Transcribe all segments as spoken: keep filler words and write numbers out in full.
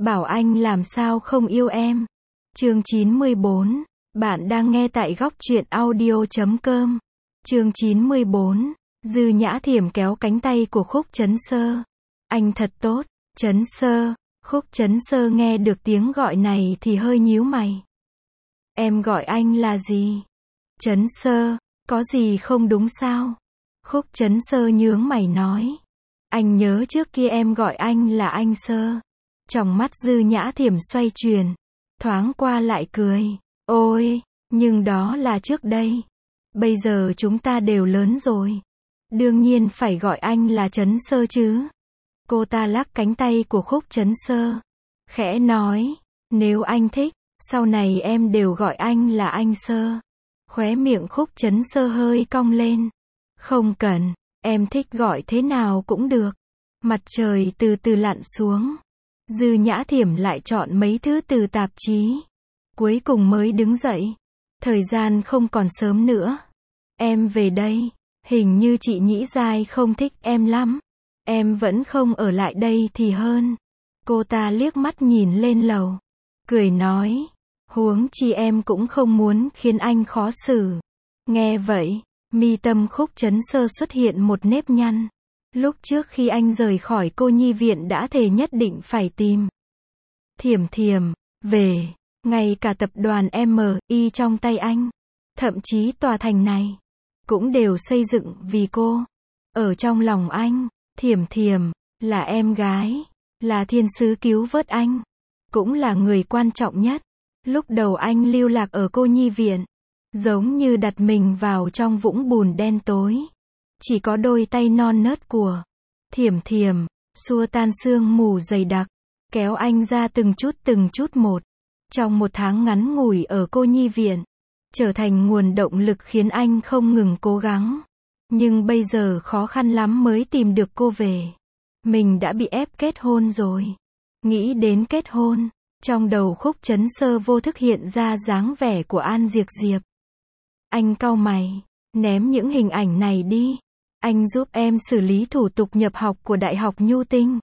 bảo anh làm sao không yêu em. Chương chín mươi bốn. Bạn đang nghe tại góc truyện audio chấm com. Chương chín mươi bốn. Dư Nhã Thiểm kéo cánh tay của Khúc Chấn Sơ. Anh thật tốt, Chấn Sơ. Khúc Chấn Sơ nghe được tiếng gọi này thì hơi nhíu mày. Em gọi anh là gì? Chấn Sơ, có gì không đúng sao? Khúc Chấn Sơ nhướng mày nói. Anh nhớ trước kia em gọi anh là anh Sơ. Trong mắt Dư Nhã Thiểm xoay chuyển, thoáng qua lại cười. Ôi, nhưng đó là trước đây. Bây giờ chúng ta đều lớn rồi. Đương nhiên phải gọi anh là Chấn Sơ chứ. Cô ta lắc cánh tay của Khúc Chấn Sơ, khẽ nói, nếu anh thích, sau này em đều gọi anh là anh Sơ. Khóe miệng Khúc Chấn Sơ hơi cong lên. Không cần, em thích gọi thế nào cũng được. Mặt trời từ từ lặn xuống. Dư Nhã Thiểm lại chọn mấy thứ từ tạp chí. Cuối cùng mới đứng dậy. Thời gian không còn sớm nữa. Em về đây. Hình như chị Nhĩ Giai không thích em lắm. Em vẫn không ở lại đây thì hơn. Cô ta liếc mắt nhìn lên lầu, cười nói, huống chi em cũng không muốn khiến anh khó xử. Nghe vậy, mi tâm Khúc Chấn Sơ xuất hiện một nếp nhăn. Lúc trước khi anh rời khỏi cô nhi viện đã thề nhất định phải tìm Thiểm Thiểm về. Ngay cả tập đoàn em i trong tay anh, thậm chí tòa thành này, cũng đều xây dựng vì cô. Ở trong lòng anh, Thiểm Thiểm là em gái, là thiên sứ cứu vớt anh, cũng là người quan trọng nhất. Lúc đầu anh lưu lạc ở cô nhi viện, giống như đặt mình vào trong vũng bùn đen tối. Chỉ có đôi tay non nớt của Thiểm Thiểm, xua tan sương mù dày đặc, kéo anh ra từng chút từng chút một. Trong một tháng ngắn ngủi ở cô nhi viện, trở thành nguồn động lực khiến anh không ngừng cố gắng. Nhưng bây giờ khó khăn lắm mới tìm được cô về. Mình đã bị ép kết hôn rồi. Nghĩ đến kết hôn, trong đầu Khúc Chấn Sơ vô thức hiện ra dáng vẻ của An Diệc Diệp. Anh cau mày, ném những hình ảnh này đi. Anh giúp em xử lý thủ tục nhập học của Đại học Nhu Tinh.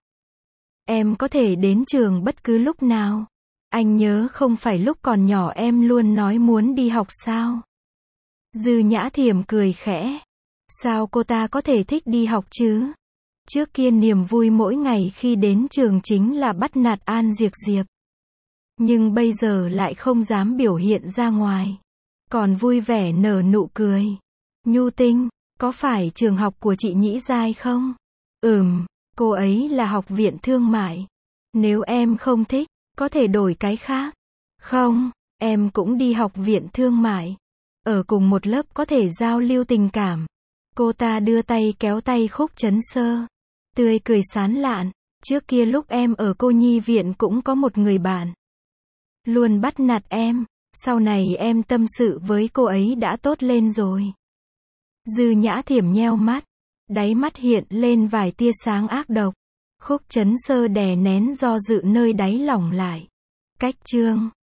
Em có thể đến trường bất cứ lúc nào. Anh nhớ không phải lúc còn nhỏ em luôn nói muốn đi học sao? Dư Nhã Thiểm cười khẽ. Sao cô ta có thể thích đi học chứ? Trước kia niềm vui mỗi ngày khi đến trường chính là bắt nạt An Diệc Diệp. Nhưng bây giờ lại không dám biểu hiện ra ngoài. Còn vui vẻ nở nụ cười. Nhu Tinh, có phải trường học của chị Nhĩ Giai không? Ừm, cô ấy là học viện thương mại. Nếu em không thích, có thể đổi cái khác. Không, em cũng đi học viện thương mại. Ở cùng một lớp có thể giao lưu tình cảm. Cô ta đưa tay kéo tay Khúc Chấn Sơ, tươi cười sán lạn. Trước kia lúc em ở cô nhi viện cũng có một người bạn luôn bắt nạt em. Sau này em tâm sự với cô ấy đã tốt lên rồi. Dư Nhã Thiểm nheo mắt, đáy mắt hiện lên vài tia sáng ác độc. Khúc Chấn Sơ đè nén do dự nơi đáy lòng lại. Cách chương